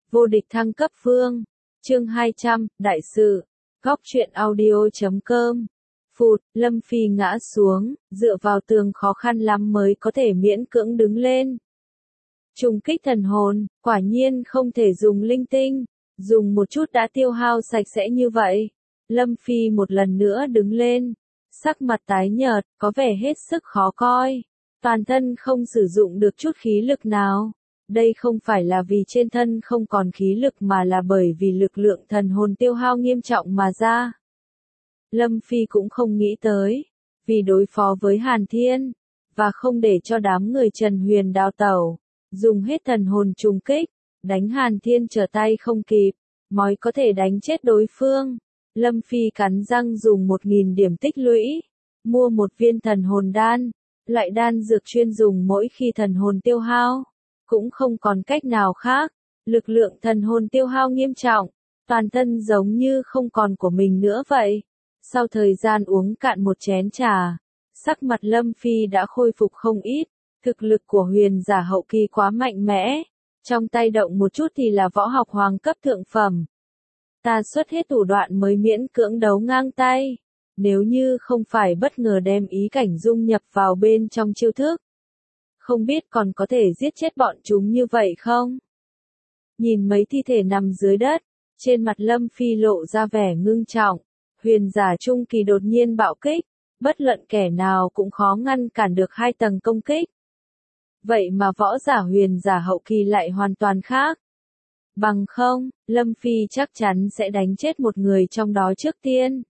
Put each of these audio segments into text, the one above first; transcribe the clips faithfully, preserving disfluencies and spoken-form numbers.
Vô địch thăng cấp vương. Chương hai trăm, Đại sự. Góc truyện audio chấm com. Phụt, Lâm Phi ngã xuống, dựa vào tường khó khăn lắm mới có thể miễn cưỡng đứng lên. Trùng kích thần hồn, quả nhiên không thể dùng linh tinh, dùng một chút đã tiêu hao sạch sẽ như vậy. Lâm Phi một lần nữa đứng lên, sắc mặt tái nhợt, có vẻ hết sức khó coi. Toàn thân không sử dụng được chút khí lực nào. Đây không phải là vì trên thân không còn khí lực mà là bởi vì lực lượng thần hồn tiêu hao nghiêm trọng mà ra. Lâm Phi cũng không nghĩ tới, vì đối phó với Hàn Thiên, và không để cho đám người Trần Huyền đào tẩu, dùng hết thần hồn trùng kích, đánh Hàn Thiên trở tay không kịp, mới có thể đánh chết đối phương. Lâm Phi cắn răng dùng một nghìn điểm tích lũy, mua một viên thần hồn đan, loại đan dược chuyên dùng mỗi khi thần hồn tiêu hao. Cũng không còn cách nào khác, lực lượng thần hồn tiêu hao nghiêm trọng, toàn thân giống như không còn của mình nữa vậy. Sau thời gian uống cạn một chén trà, sắc mặt Lâm Phi đã khôi phục không ít, thực lực của huyền giả hậu kỳ quá mạnh mẽ, trong tay động một chút thì là võ học hoàng cấp thượng phẩm. Ta xuất hết thủ đoạn mới miễn cưỡng đấu ngang tay, nếu như không phải bất ngờ đem ý cảnh dung nhập vào bên trong chiêu thức. Không biết còn có thể giết chết bọn chúng như vậy không? Nhìn mấy thi thể nằm dưới đất, trên mặt Lâm Phi lộ ra vẻ ngưng trọng, huyền giả trung kỳ đột nhiên bạo kích, bất luận kẻ nào cũng khó ngăn cản được hai tầng công kích. Vậy mà võ giả huyền giả hậu kỳ lại hoàn toàn khác. Bằng không, Lâm Phi chắc chắn sẽ đánh chết một người trong đó trước tiên.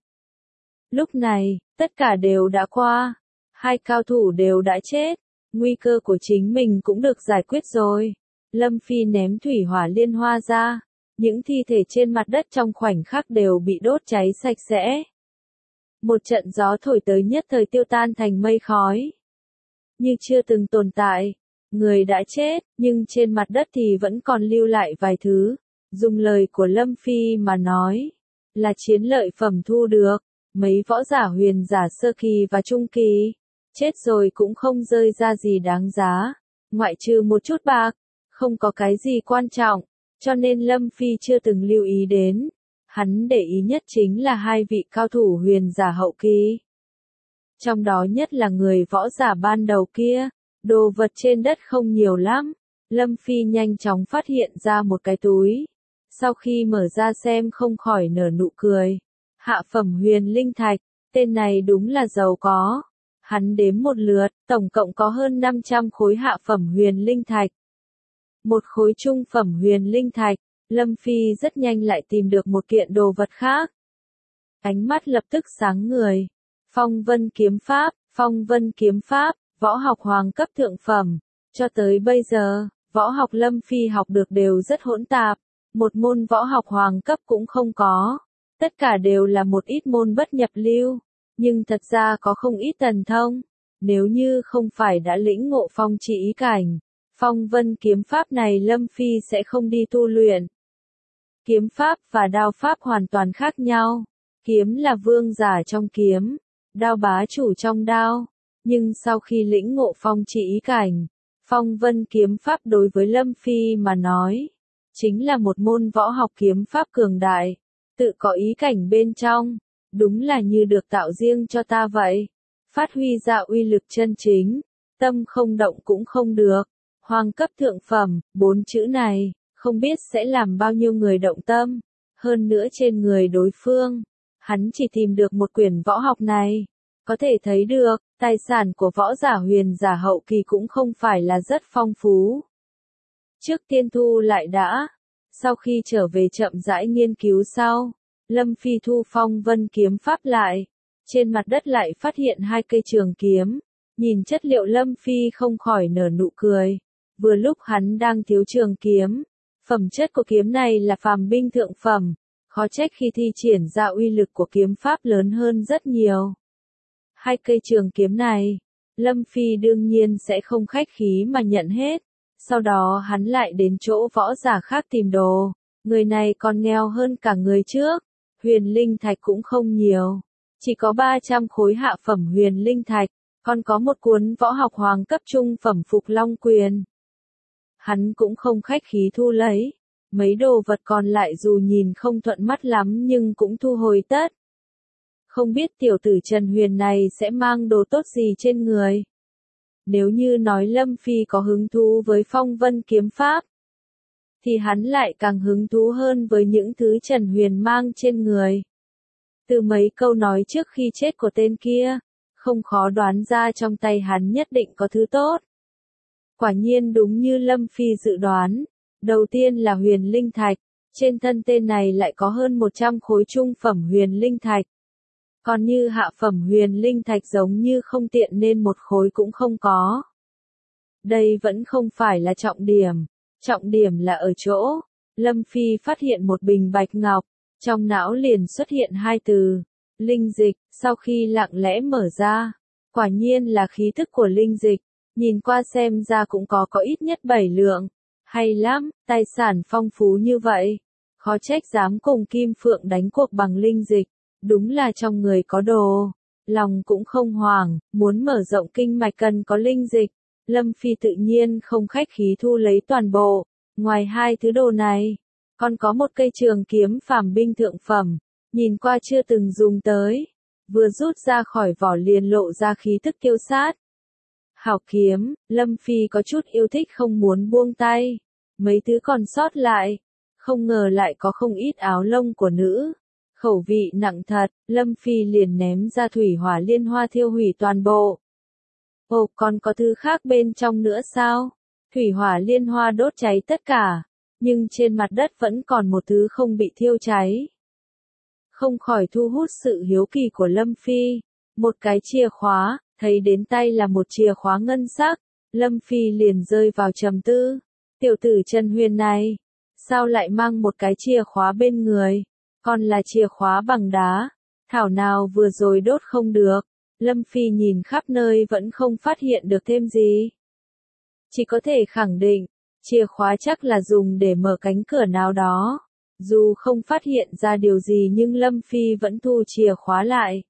Lúc này, tất cả đều đã qua, hai cao thủ đều đã chết. Nguy cơ của chính mình cũng được giải quyết rồi. Lâm Phi ném thủy hỏa liên hoa ra. Những thi thể trên mặt đất trong khoảnh khắc đều bị đốt cháy sạch sẽ. Một trận gió thổi tới nhất thời tiêu tan thành mây khói. Như chưa từng tồn tại. Người đã chết, nhưng trên mặt đất thì vẫn còn lưu lại vài thứ. Dùng lời của Lâm Phi mà nói. Là chiến lợi phẩm thu được. Mấy võ giả huyền giả sơ kỳ và trung kỳ. Chết rồi cũng không rơi ra gì đáng giá, ngoại trừ một chút bạc, không có cái gì quan trọng, cho nên Lâm Phi chưa từng lưu ý đến. Hắn để ý nhất chính là hai vị cao thủ huyền giả hậu kỳ. Trong đó nhất là người võ giả ban đầu kia, đồ vật trên đất không nhiều lắm. Lâm Phi nhanh chóng phát hiện ra một cái túi. Sau khi mở ra xem không khỏi nở nụ cười. Hạ phẩm huyền linh thạch, tên này đúng là giàu có. Hắn đếm một lượt, tổng cộng có hơn năm trăm khối hạ phẩm huyền linh thạch. Một khối trung phẩm huyền linh thạch, Lâm Phi rất nhanh lại tìm được một kiện đồ vật khác. Ánh mắt lập tức sáng người. Phong vân kiếm pháp, phong vân kiếm pháp, võ học hoàng cấp thượng phẩm. Cho tới bây giờ, võ học Lâm Phi học được đều rất hỗn tạp. Một môn võ học hoàng cấp cũng không có. Tất cả đều là một ít môn bất nhập lưu. Nhưng thật ra có không ít thần thông, nếu như không phải đã lĩnh ngộ phong chỉ ý cảnh, phong vân kiếm pháp này Lâm Phi sẽ không đi tu luyện. Kiếm pháp và đao pháp hoàn toàn khác nhau, kiếm là vương giả trong kiếm, đao bá chủ trong đao, nhưng sau khi lĩnh ngộ phong chỉ ý cảnh, phong vân kiếm pháp đối với Lâm Phi mà nói, chính là một môn võ học kiếm pháp cường đại, tự có ý cảnh bên trong. Đúng là như được tạo riêng cho ta vậy. Phát huy ra uy lực chân chính. Tâm không động cũng không được. Hoàng cấp thượng phẩm, bốn chữ này, không biết sẽ làm bao nhiêu người động tâm. Hơn nữa trên người đối phương. Hắn chỉ tìm được một quyển võ học này. Có thể thấy được, tài sản của võ giả huyền giả hậu kỳ cũng không phải là rất phong phú. Trước tiên thu lại đã. Sau khi trở về chậm rãi nghiên cứu sau. Lâm Phi thu phong vân kiếm pháp lại, trên mặt đất lại phát hiện hai cây trường kiếm, nhìn chất liệu Lâm Phi không khỏi nở nụ cười, vừa lúc hắn đang thiếu trường kiếm, phẩm chất của kiếm này là phàm binh thượng phẩm, khó trách khi thi triển ra uy lực của kiếm pháp lớn hơn rất nhiều. Hai cây trường kiếm này, Lâm Phi đương nhiên sẽ không khách khí mà nhận hết, sau đó hắn lại đến chỗ võ giả khác tìm đồ, người này còn nghèo hơn cả người trước. Huyền linh thạch cũng không nhiều, chỉ có ba trăm khối hạ phẩm huyền linh thạch, còn có một cuốn võ học hoàng cấp trung phẩm Phục Long Quyền. Hắn cũng không khách khí thu lấy, mấy đồ vật còn lại dù nhìn không thuận mắt lắm nhưng cũng thu hồi tất. Không biết tiểu tử Trần Huyền này sẽ mang đồ tốt gì trên người. Nếu như nói Lâm Phi có hứng thú với phong vân kiếm pháp, thì hắn lại càng hứng thú hơn với những thứ Trần Huyền mang trên người. Từ mấy câu nói trước khi chết của tên kia, không khó đoán ra trong tay hắn nhất định có thứ tốt. Quả nhiên đúng như Lâm Phi dự đoán, đầu tiên là huyền linh thạch, trên thân tên này lại có hơn một trăm khối trung phẩm huyền linh thạch. Còn như hạ phẩm huyền linh thạch giống như không tiện nên một khối cũng không có. Đây vẫn không phải là trọng điểm, trọng điểm là ở chỗ, Lâm Phi phát hiện một bình bạch ngọc, trong não liền xuất hiện hai từ, linh dịch, sau khi lặng lẽ mở ra, quả nhiên là khí thức của linh dịch, nhìn qua xem ra cũng có có ít nhất bảy lượng, hay lắm, tài sản phong phú như vậy, khó trách dám cùng Kim Phượng đánh cuộc bằng linh dịch, đúng là trong người có đồ, lòng cũng không hoảng, muốn mở rộng kinh mạch cần có linh dịch, Lâm Phi tự nhiên không khách khí thu lấy toàn bộ, ngoài hai thứ đồ này, còn có một cây trường kiếm phàm binh thượng phẩm, nhìn qua chưa từng dùng tới, vừa rút ra khỏi vỏ liền lộ ra khí tức kiêu sát. Hảo kiếm, Lâm Phi có chút yêu thích không muốn buông tay, mấy thứ còn sót lại, không ngờ lại có không ít áo lông của nữ. Khẩu vị nặng thật, Lâm Phi liền ném ra thủy hỏa liên hoa thiêu hủy toàn bộ. Ồ, còn có thứ khác bên trong nữa sao? Thủy hỏa liên hoa đốt cháy tất cả, nhưng trên mặt đất vẫn còn một thứ không bị thiêu cháy. Không khỏi thu hút sự hiếu kỳ của Lâm Phi. Một cái chìa khóa, thấy đến tay là một chìa khóa ngân sắc, Lâm Phi liền rơi vào trầm tư. Tiểu tử Trần Huyền này, sao lại mang một cái chìa khóa bên người? Còn là chìa khóa bằng đá, thảo nào vừa rồi đốt không được, Lâm Phi nhìn khắp nơi vẫn không phát hiện được thêm gì. Chỉ có thể khẳng định, chìa khóa chắc là dùng để mở cánh cửa nào đó. Dù không phát hiện ra điều gì nhưng Lâm Phi vẫn thu chìa khóa lại.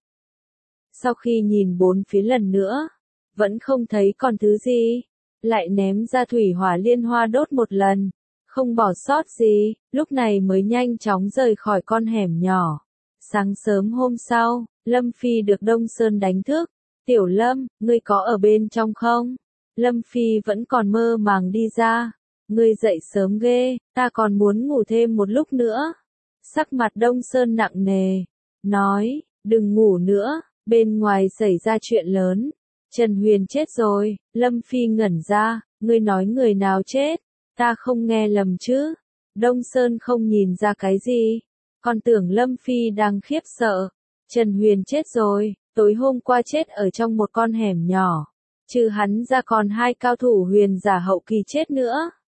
Sau khi nhìn bốn phía lần nữa, vẫn không thấy còn thứ gì, lại ném ra thủy hỏa liên hoa đốt một lần. Không bỏ sót gì, lúc này mới nhanh chóng rời khỏi con hẻm nhỏ. Sáng sớm hôm sau, Lâm Phi được Đông Sơn đánh thức. Tiểu Lâm, ngươi có ở bên trong không? Lâm Phi vẫn còn mơ màng đi ra. Ngươi dậy sớm ghê, ta còn muốn ngủ thêm một lúc nữa. Sắc mặt Đông Sơn nặng nề, nói, đừng ngủ nữa, bên ngoài xảy ra chuyện lớn. Trần Huyền chết rồi, Lâm Phi ngẩn ra, ngươi nói người nào chết? Ta không nghe lầm chứ? Đông Sơn không nhìn ra cái gì, còn tưởng Lâm Phi đang khiếp sợ. Trần Huyền chết rồi, tối hôm qua chết ở trong một con hẻm nhỏ. Trừ hắn ra còn hai cao thủ huyền giả hậu kỳ chết nữa.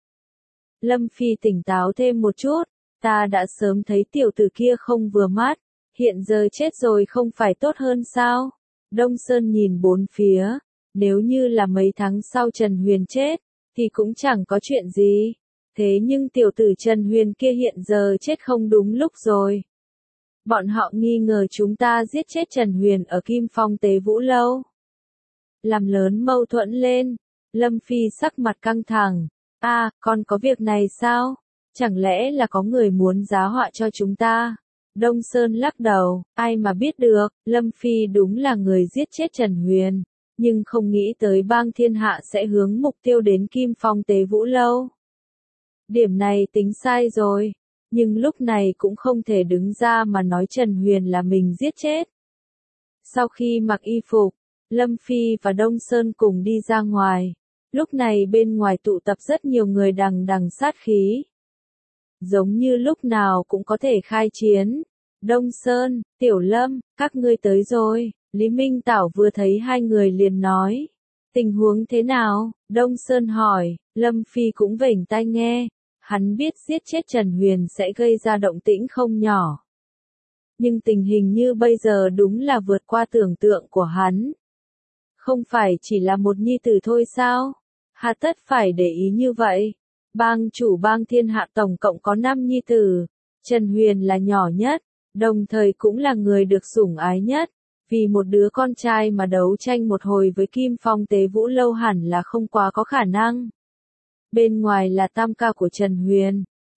Lâm Phi tỉnh táo thêm một chút, ta đã sớm thấy tiểu tử kia không vừa mắt, hiện giờ chết rồi không phải tốt hơn sao? Đông Sơn nhìn bốn phía, nếu như là mấy tháng sau Trần Huyền chết, thì cũng chẳng có chuyện gì. Thế nhưng tiểu tử Trần Huyền kia hiện giờ chết không đúng lúc rồi. Bọn họ nghi ngờ chúng ta giết chết Trần Huyền ở Kim Phong Tế Vũ Lâu. Làm lớn mâu thuẫn lên, Lâm Phi sắc mặt căng thẳng. À, còn có việc này sao? Chẳng lẽ là có người muốn giá họa cho chúng ta? Đông Sơn lắc đầu, ai mà biết được, Lâm Phi đúng là người giết chết Trần Huyền. Nhưng không nghĩ tới bang thiên hạ sẽ hướng mục tiêu đến Kim Phong Tế Vũ Lâu. Điểm này tính sai rồi, nhưng lúc này cũng không thể đứng ra mà nói Trần Huyền là mình giết chết. Sau khi mặc y phục, Lâm Phi và Đông Sơn cùng đi ra ngoài. Lúc này bên ngoài tụ tập rất nhiều người đằng đằng sát khí. Giống như lúc nào cũng có thể khai chiến. Đông Sơn, Tiểu Lâm, các ngươi tới rồi. Lý Minh Tảo vừa thấy hai người liền nói. Tình huống thế nào? Đông Sơn hỏi. Lâm Phi cũng vểnh tai nghe. Hắn biết giết chết Trần Huyền sẽ gây ra động tĩnh không nhỏ. Nhưng tình hình như bây giờ đúng là vượt qua tưởng tượng của hắn. Không phải chỉ là một nhi tử thôi sao? Hà tất phải để ý như vậy. Bang chủ bang thiên hạ tổng cộng có năm nhi tử. Trần Huyền là nhỏ nhất, đồng thời cũng là người được sủng ái nhất. Vì một đứa con trai mà đấu tranh một hồi với Kim Phong Tế Vũ Lâu hẳn là không quá có khả năng. Bên ngoài là tam ca của Trần Huyền.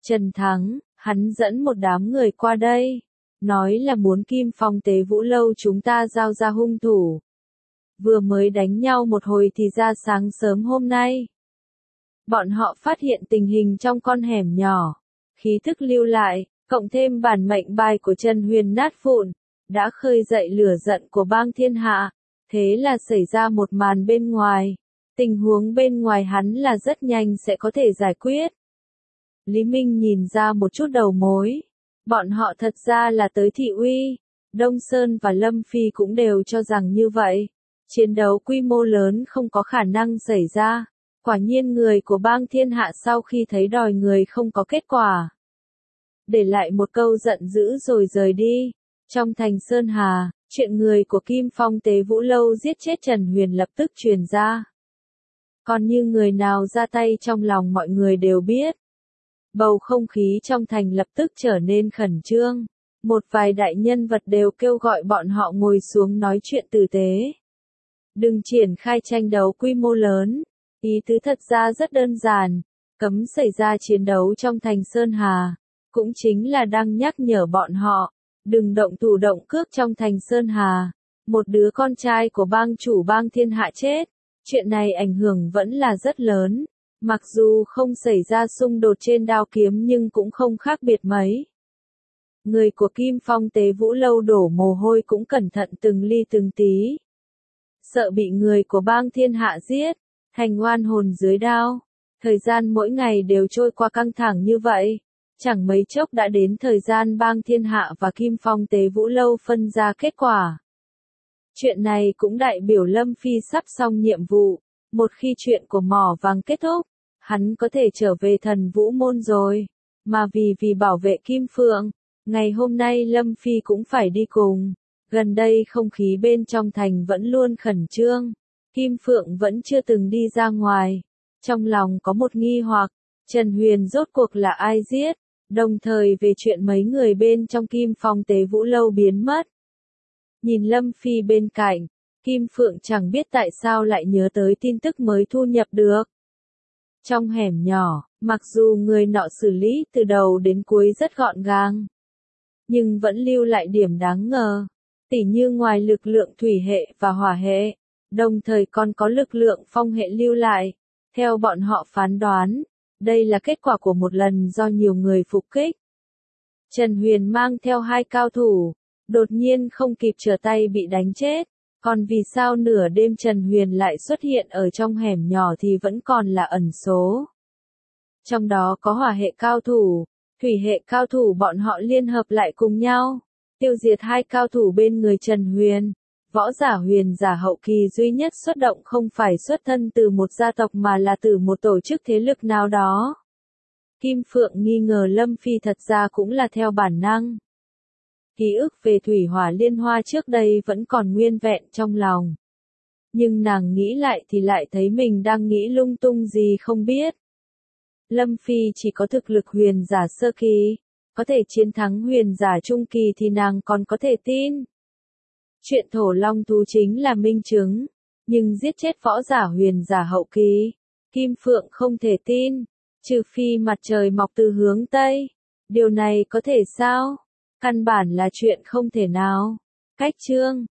Trần Thắng, hắn dẫn một đám người qua đây, nói là muốn Kim Phong Tế Vũ Lâu chúng ta giao ra hung thủ. Vừa mới đánh nhau một hồi thì ra sáng sớm hôm nay. Bọn họ phát hiện tình hình trong con hẻm nhỏ, khí thức lưu lại, cộng thêm bản mệnh bài của Trần Huyền nát vụn, đã khơi dậy lửa giận của bang thiên hạ, thế là xảy ra một màn bên ngoài. Tình huống bên ngoài hắn là rất nhanh sẽ có thể giải quyết. Lý Minh nhìn ra một chút đầu mối. Bọn họ thật ra là tới thị uy. Đông Sơn và Lâm Phi cũng đều cho rằng như vậy. Chiến đấu quy mô lớn không có khả năng xảy ra. Quả nhiên người của bang thiên hạ sau khi thấy đòi người không có kết quả, để lại một câu giận dữ rồi rời đi. Trong thành Sơn Hà, chuyện người của Kim Phong Tế Vũ Lâu giết chết Trần Huyền lập tức truyền ra. Còn như người nào ra tay trong lòng mọi người đều biết. Bầu không khí trong thành lập tức trở nên khẩn trương. Một vài đại nhân vật đều kêu gọi bọn họ ngồi xuống nói chuyện tử tế. Đừng triển khai tranh đấu quy mô lớn. Ý tứ thật ra rất đơn giản. Cấm xảy ra chiến đấu trong thành Sơn Hà. Cũng chính là đang nhắc nhở bọn họ. Đừng động thủ động cước trong thành Sơn Hà. Một đứa con trai của bang chủ bang thiên hạ chết. Chuyện này ảnh hưởng vẫn là rất lớn. Mặc dù không xảy ra xung đột trên đao kiếm nhưng cũng không khác biệt mấy. Người của Kim Phong Tế Vũ Lâu đổ mồ hôi cũng cẩn thận từng ly từng tí. Sợ bị người của bang thiên hạ giết, thành oan hồn dưới đao. Thời gian mỗi ngày đều trôi qua căng thẳng như vậy. Chẳng mấy chốc đã đến thời gian bang thiên hạ và Kim Phong Tế Vũ Lâu phân ra kết quả. Chuyện này cũng đại biểu Lâm Phi sắp xong nhiệm vụ. Một khi chuyện của mỏ vàng kết thúc, hắn có thể trở về Thần Vũ Môn rồi. Mà vì vì bảo vệ Kim Phượng, ngày hôm nay Lâm Phi cũng phải đi cùng. Gần đây không khí bên trong thành vẫn luôn khẩn trương. Kim Phượng vẫn chưa từng đi ra ngoài. Trong lòng có một nghi hoặc, Trần Huyền rốt cuộc là ai giết, đồng thời về chuyện mấy người bên trong Kim Phong Tế Vũ Lâu biến mất. Nhìn Lâm Phi bên cạnh, Kim Phượng chẳng biết tại sao lại nhớ tới tin tức mới thu nhập được. Trong hẻm nhỏ, mặc dù người nọ xử lý từ đầu đến cuối rất gọn gàng, nhưng vẫn lưu lại điểm đáng ngờ. Tỉ như ngoài lực lượng thủy hệ và hỏa hệ, đồng thời còn có lực lượng phong hệ lưu lại. Theo bọn họ phán đoán, đây là kết quả của một lần do nhiều người phục kích. Trần Huyền mang theo hai cao thủ, đột nhiên không kịp trở tay bị đánh chết. Còn vì sao nửa đêm Trần Huyền lại xuất hiện ở trong hẻm nhỏ thì vẫn còn là ẩn số. Trong đó có hỏa hệ cao thủ, thủy hệ cao thủ, bọn họ liên hợp lại cùng nhau, tiêu diệt hai cao thủ bên người Trần Huyền. Võ giả huyền giả hậu kỳ duy nhất xuất động không phải xuất thân từ một gia tộc mà là từ một tổ chức thế lực nào đó. Kim Phượng nghi ngờ Lâm Phi thật ra cũng là theo bản năng. Ký ức về thủy hỏa liên hoa trước đây vẫn còn nguyên vẹn trong lòng. Nhưng nàng nghĩ lại thì lại thấy mình đang nghĩ lung tung gì không biết. Lâm Phi chỉ có thực lực huyền giả sơ kỳ, có thể chiến thắng huyền giả trung kỳ thì nàng còn có thể tin. Chuyện thổ long thú chính là minh chứng, nhưng giết chết võ giả huyền giả hậu kỳ, Kim Phượng không thể tin, trừ phi mặt trời mọc từ hướng Tây. Điều này có thể sao? Căn bản là chuyện không thể nào. Cách chương